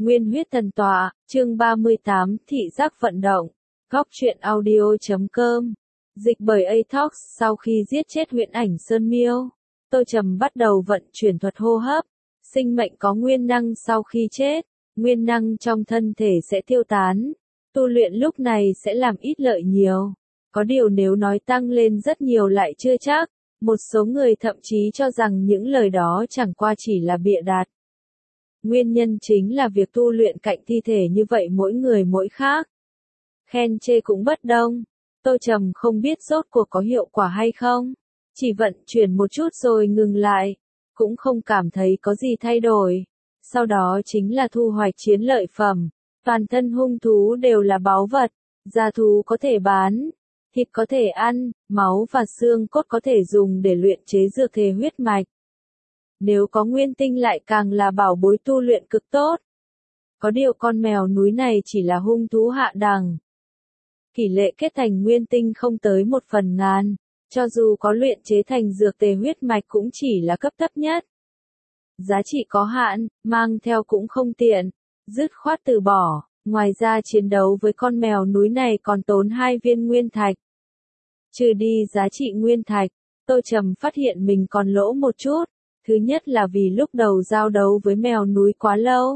Nguyên huyết thần tọa, chương 38, thị giác vận động. Góc truyện audio.com. Dịch bởi Atox. Sau khi giết chết huyễn ảnh Sơn Miêu, Tô Trầm bắt đầu vận chuyển thuật hô hấp. Sinh mệnh có nguyên năng sau khi chết, nguyên năng trong thân thể sẽ tiêu tán. Tu luyện lúc này sẽ làm ít lợi nhiều. Có điều nếu nói tăng lên rất nhiều lại chưa chắc. Một số người thậm chí cho rằng những lời đó chẳng qua chỉ là bịa đặt. Nguyên nhân chính là việc tu luyện cạnh thi thể như vậy mỗi người mỗi khác. Khen chê cũng bất đồng. Tô Trầm không biết rốt cuộc có hiệu quả hay không. Chỉ vận chuyển một chút rồi ngừng lại. Cũng không cảm thấy có gì thay đổi. Sau đó chính là thu hoạch chiến lợi phẩm. Toàn thân hung thú đều là báu vật. Da thú có thể bán. Thịt có thể ăn. Máu và xương cốt có thể dùng để luyện chế dược thể huyết mạch. Nếu có nguyên tinh lại càng là bảo bối tu luyện cực tốt. Có điều con mèo núi này chỉ là hung thú hạ đẳng. Tỷ lệ kết thành nguyên tinh không tới 1/1000, cho dù có luyện chế thành dược tề huyết mạch cũng chỉ là cấp thấp nhất. Giá trị có hạn, mang theo cũng không tiện, dứt khoát từ bỏ, ngoài ra chiến đấu với con mèo núi này còn tốn 2 viên nguyên thạch. Trừ đi giá trị nguyên thạch, Tô Trầm phát hiện mình còn lỗ một chút. Thứ nhất là vì lúc đầu giao đấu với mèo núi quá lâu,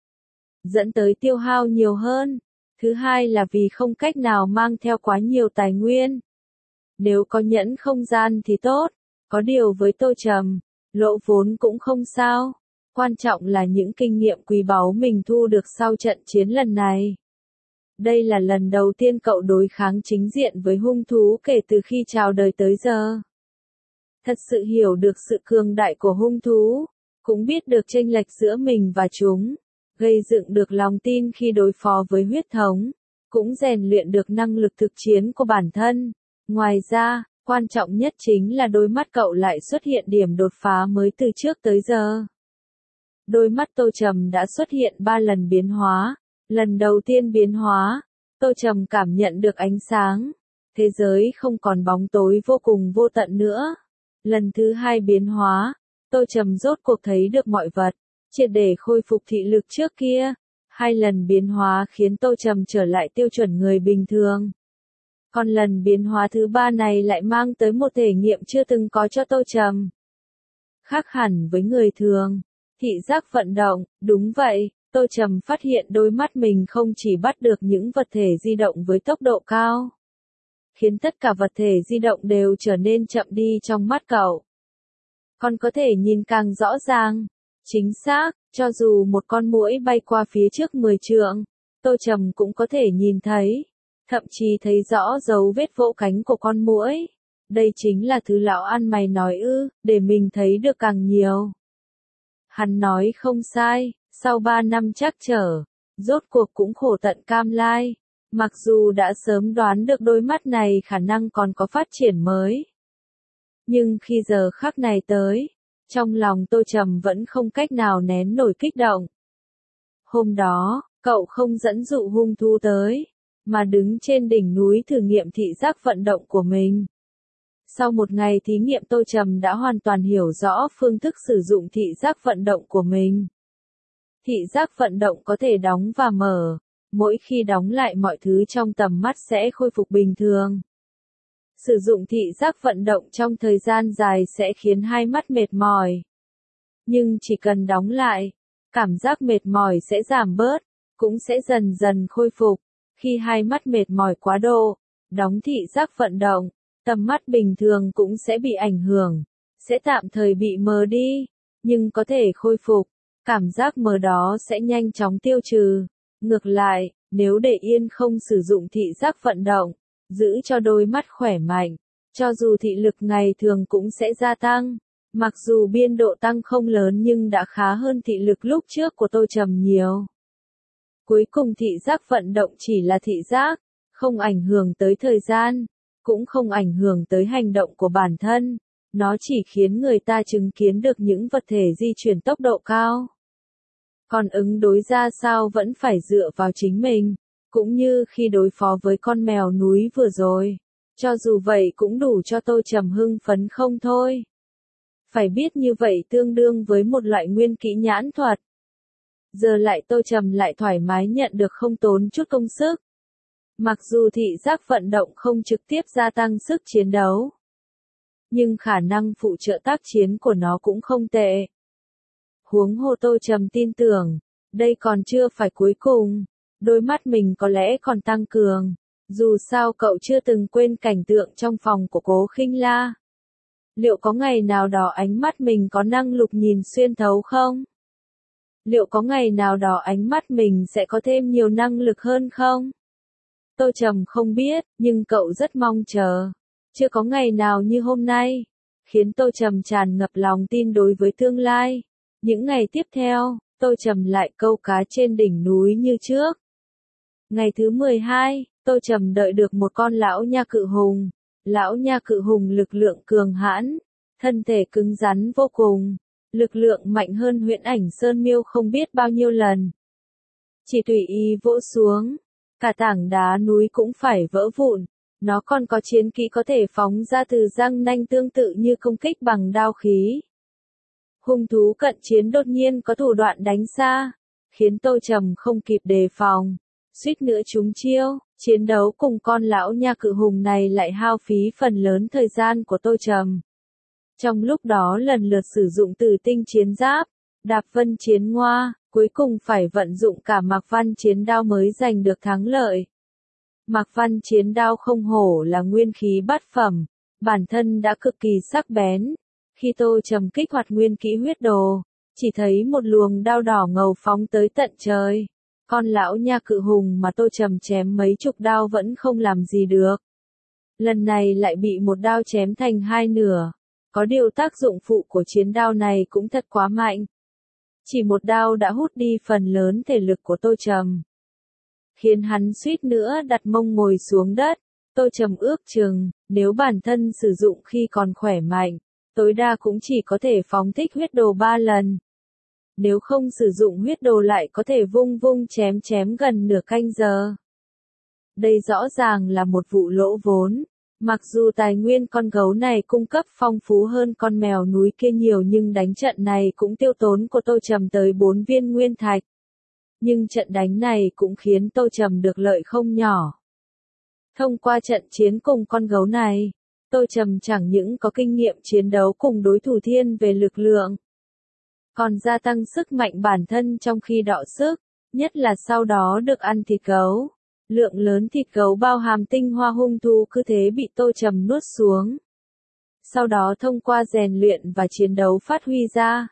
dẫn tới tiêu hao nhiều hơn. Thứ hai là vì không cách nào mang theo quá nhiều tài nguyên. Nếu có nhẫn không gian thì tốt, có điều với Tô Trầm, lỗ vốn cũng không sao. Quan trọng là những kinh nghiệm quý báu mình thu được sau trận chiến lần này. Đây là lần đầu tiên cậu đối kháng chính diện với hung thú kể từ khi chào đời tới giờ. Thật sự hiểu được sự cường đại của hung thú, cũng biết được chênh lệch giữa mình và chúng, gây dựng được lòng tin khi đối phó với huyết thống, cũng rèn luyện được năng lực thực chiến của bản thân. Ngoài ra, quan trọng nhất chính là đôi mắt cậu lại xuất hiện điểm đột phá mới từ trước tới giờ. Đôi mắt Tô Trầm đã xuất hiện 3 lần biến hóa. Lần đầu tiên biến hóa, Tô Trầm cảm nhận được ánh sáng. Thế giới không còn bóng tối vô cùng vô tận nữa. Lần thứ 2 biến hóa, Tô Trầm rốt cuộc thấy được mọi vật, triệt để khôi phục thị lực trước kia. 2 lần biến hóa khiến Tô Trầm trở lại tiêu chuẩn người bình thường. Còn lần biến hóa thứ 3 này lại mang tới một thể nghiệm chưa từng có cho Tô Trầm. Khác hẳn với người thường, thị giác vận động, đúng vậy, Tô Trầm phát hiện đôi mắt mình không chỉ bắt được những vật thể di động với tốc độ cao, khiến tất cả vật thể di động đều trở nên chậm đi trong mắt cậu. Còn có thể nhìn càng rõ ràng. Chính xác, cho dù một con muỗi bay qua phía trước 10 trượng, Tô Trầm cũng có thể nhìn thấy. Thậm chí thấy rõ dấu vết vỗ cánh của con muỗi. Đây chính là thứ lão ăn mày nói ư, để mình thấy được càng nhiều. Hắn nói không sai, sau 3 năm trắc trở, rốt cuộc cũng khổ tận cam lai. Mặc dù đã sớm đoán được đôi mắt này khả năng còn có phát triển mới. Nhưng khi giờ khắc này tới, trong lòng Tô Trầm vẫn không cách nào nén nổi kích động. Hôm đó, cậu không dẫn dụ hung thú tới, mà đứng trên đỉnh núi thử nghiệm thị giác vận động của mình. Sau một ngày thí nghiệm Tô Trầm đã hoàn toàn hiểu rõ phương thức sử dụng thị giác vận động của mình. Thị giác vận động có thể đóng và mở. Mỗi khi đóng lại mọi thứ trong tầm mắt sẽ khôi phục bình thường. Sử dụng thị giác vận động trong thời gian dài sẽ khiến hai mắt mệt mỏi. Nhưng chỉ cần đóng lại, cảm giác mệt mỏi sẽ giảm bớt, cũng sẽ dần dần khôi phục. Khi hai mắt mệt mỏi quá độ, đóng thị giác vận động, tầm mắt bình thường cũng sẽ bị ảnh hưởng, sẽ tạm thời bị mờ đi, nhưng có thể khôi phục. Cảm giác mờ đó sẽ nhanh chóng tiêu trừ. Ngược lại, nếu để yên không sử dụng thị giác vận động, giữ cho đôi mắt khỏe mạnh, cho dù thị lực ngày thường cũng sẽ gia tăng. Mặc dù biên độ tăng không lớn nhưng đã khá hơn thị lực lúc trước của Tô Trầm nhiều. Cuối cùng thị giác vận động chỉ là thị giác, không ảnh hưởng tới thời gian, cũng không ảnh hưởng tới hành động của bản thân. Nó chỉ khiến người ta chứng kiến được những vật thể di chuyển tốc độ cao. Còn ứng đối ra sao vẫn phải dựa vào chính mình, cũng như khi đối phó với con mèo núi vừa rồi. Cho dù vậy cũng đủ cho Tô Trầm hưng phấn không thôi. Phải biết như vậy tương đương với một loại nguyên kỹ nhãn thuật. Giờ lại Tô Trầm lại thoải mái nhận được không tốn chút công sức. Mặc dù thị giác vận động không trực tiếp gia tăng sức chiến đấu, nhưng khả năng phụ trợ tác chiến của nó cũng không tệ. Huống hồ Tô Trầm tin tưởng, đây còn chưa phải cuối cùng, đôi mắt mình có lẽ còn tăng cường. Dù sao cậu chưa từng quên cảnh tượng trong phòng của Cố Khinh La. Liệu có ngày nào đó ánh mắt mình có năng lực nhìn xuyên thấu không? Liệu có ngày nào đó ánh mắt mình sẽ có thêm nhiều năng lực hơn không? Tô Trầm không biết, nhưng cậu rất mong chờ. Chưa có ngày nào như hôm nay, khiến Tô Trầm tràn ngập lòng tin đối với tương lai. Những ngày tiếp theo, Tô Trầm lại câu cá trên đỉnh núi như trước. Ngày thứ 12, Tô Trầm đợi được một con lão nha cự hùng. Lão nha cự hùng lực lượng cường hãn, thân thể cứng rắn vô cùng, lực lượng mạnh hơn Huyễn Ảnh Sơn Miêu không biết bao nhiêu lần. Chỉ tùy ý vỗ xuống, cả tảng đá núi cũng phải vỡ vụn. Nó còn có chiến kỹ có thể phóng ra từ răng nanh tương tự như công kích bằng đao khí. Hung thú cận chiến đột nhiên có thủ đoạn đánh xa, khiến Tô Trầm không kịp đề phòng, suýt nữa trúng chiêu. Chiến đấu cùng con lão nha cự hùng này lại hao phí phần lớn thời gian của Tô Trầm. Trong lúc đó lần lượt sử dụng Tử Tinh chiến giáp, Đạp Vân chiến ngoa, cuối cùng phải vận dụng cả Mạc Văn chiến đao mới giành được thắng lợi. Mạc Văn chiến đao không hổ là nguyên khí bát phẩm, bản thân đã cực kỳ sắc bén. Khi Tô Trầm kích hoạt nguyên kỹ huyết đồ, chỉ thấy một luồng đao đỏ ngầu phóng tới tận trời. Con lão nha cự hùng mà Tô Trầm chém mấy chục đao vẫn không làm gì được. Lần này lại bị một đao chém thành hai nửa. Có điều tác dụng phụ của chiến đao này cũng thật quá mạnh. Chỉ một đao đã hút đi phần lớn thể lực của Tô Trầm, khiến hắn suýt nữa đặt mông ngồi xuống đất. Tô Trầm ước chừng, nếu bản thân sử dụng khi còn khỏe mạnh, tối đa cũng chỉ có thể phóng thích huyết đồ 3 lần. Nếu không sử dụng huyết đồ lại có thể vung vung chém chém gần nửa canh giờ. Đây rõ ràng là một vụ lỗ vốn. Mặc dù tài nguyên con gấu này cung cấp phong phú hơn con mèo núi kia nhiều nhưng đánh trận này cũng tiêu tốn của Tô Trầm tới 4 viên nguyên thạch. Nhưng trận đánh này cũng khiến Tô Trầm được lợi không nhỏ. Thông qua trận chiến cùng con gấu này, Tô Trầm chẳng những có kinh nghiệm chiến đấu cùng đối thủ thiên về lực lượng, còn gia tăng sức mạnh bản thân trong khi đọ sức, nhất là sau đó được ăn thịt gấu. Lượng lớn thịt gấu bao hàm tinh hoa hung thú cứ thế bị Tô Trầm nuốt xuống. Sau đó thông qua rèn luyện và chiến đấu phát huy ra,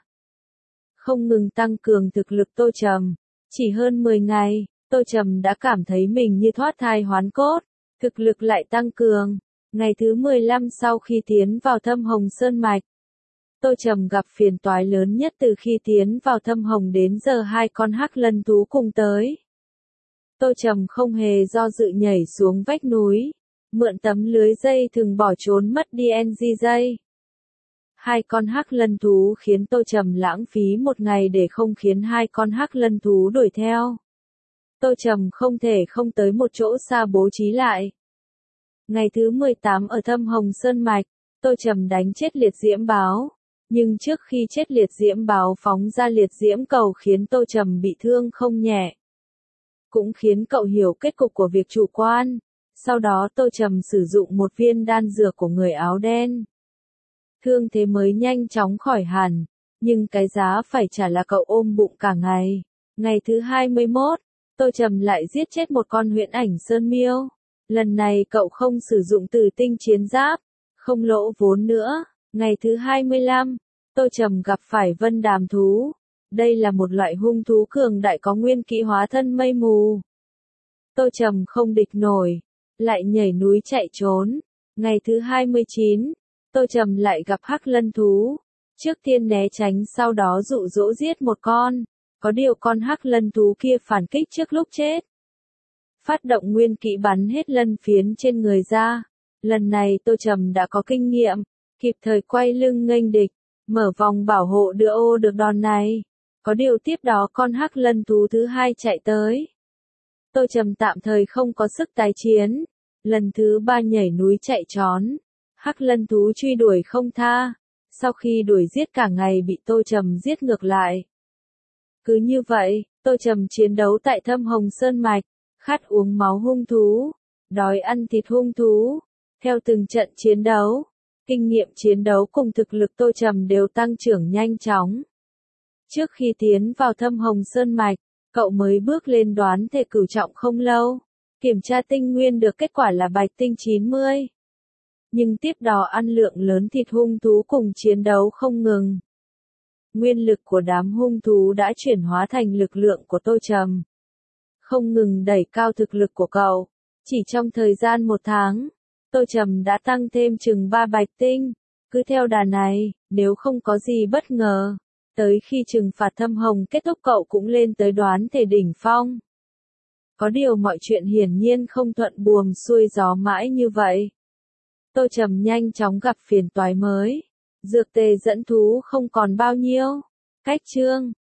không ngừng tăng cường thực lực Tô Trầm. Chỉ hơn 10 ngày, Tô Trầm đã cảm thấy mình như thoát thai hoán cốt, thực lực lại tăng cường. Ngày thứ 15 sau khi tiến vào Thâm Hồng Sơn Mạch, Tô Trầm gặp phiền toái lớn nhất từ khi tiến vào Thâm Hồng đến giờ. 2 con hắc lân thú cùng tới. Tô Trầm không hề do dự nhảy xuống vách núi, mượn tấm lưới dây thừng bỏ trốn mất đi NG dây. 2 con hắc lân thú khiến Tô Trầm lãng phí một ngày để không khiến 2 con hắc lân thú đuổi theo. Tô Trầm không thể không tới một chỗ xa bố trí lại. Ngày thứ 18 ở Thâm Hồng Sơn Mạch, Tô Trầm đánh chết liệt diễm báo. Nhưng trước khi chết liệt diễm báo phóng ra liệt diễm cầu khiến Tô Trầm bị thương không nhẹ. Cũng khiến cậu hiểu kết cục của việc chủ quan. Sau đó Tô Trầm sử dụng một viên đan dược của người áo đen. Thương thế mới nhanh chóng khỏi hẳn, nhưng cái giá phải trả là cậu ôm bụng cả ngày. Ngày thứ 21, Tô Trầm lại giết chết một con Huyễn Ảnh Sơn Miêu. Lần này cậu không sử dụng Tử Tinh chiến giáp, không lỗ vốn nữa. Ngày thứ 25, Tô Trầm gặp phải Vân Đàm thú. Đây là một loại hung thú cường đại có nguyên kỹ hóa thân mây mù. Tô Trầm không địch nổi, lại nhảy núi chạy trốn. Ngày thứ 29, Tô Trầm lại gặp hắc lân thú. Trước tiên né tránh sau đó dụ dỗ giết một con. Có điều con hắc lân thú kia phản kích trước lúc chết. Phát động nguyên kỹ bắn hết lân phiến trên người ra. Lần này Tô Trầm đã có kinh nghiệm, kịp thời quay lưng nghênh địch, mở vòng bảo hộ đưa ô được đòn này. Có điều tiếp đó con hắc lân thú thứ 2 chạy tới. Tô Trầm tạm thời không có sức tái chiến. Lần thứ 3 nhảy núi chạy trốn. Hắc lân thú truy đuổi không tha. Sau khi đuổi giết cả ngày bị Tô Trầm giết ngược lại. Cứ như vậy, Tô Trầm chiến đấu tại Thâm Hồng Sơn Mạch, khát uống máu hung thú, đói ăn thịt hung thú. Theo từng trận chiến đấu, kinh nghiệm chiến đấu cùng thực lực Tô Trầm đều tăng trưởng nhanh chóng. Trước khi tiến vào Thâm Hồng Sơn Mạch, cậu mới bước lên đoán thể cửu trọng không lâu. Kiểm tra tinh nguyên được kết quả là bạch tinh 90. Nhưng tiếp đó ăn lượng lớn thịt hung thú cùng chiến đấu không ngừng. Nguyên lực của đám hung thú đã chuyển hóa thành lực lượng của Tô Trầm. Không ngừng đẩy cao thực lực của cậu. Chỉ trong thời gian 1 tháng, Tô Trầm đã tăng thêm chừng 3 bạch tinh. Cứ theo đà này, nếu không có gì bất ngờ, tới khi trừng phạt Thâm Hồng kết thúc cậu cũng lên tới đoán thể đỉnh phong. Có điều mọi chuyện hiển nhiên không thuận buồm xuôi gió mãi như vậy. Tô Trầm nhanh chóng gặp phiền toái mới. Dược tề dẫn thú không còn bao nhiêu. Cách chương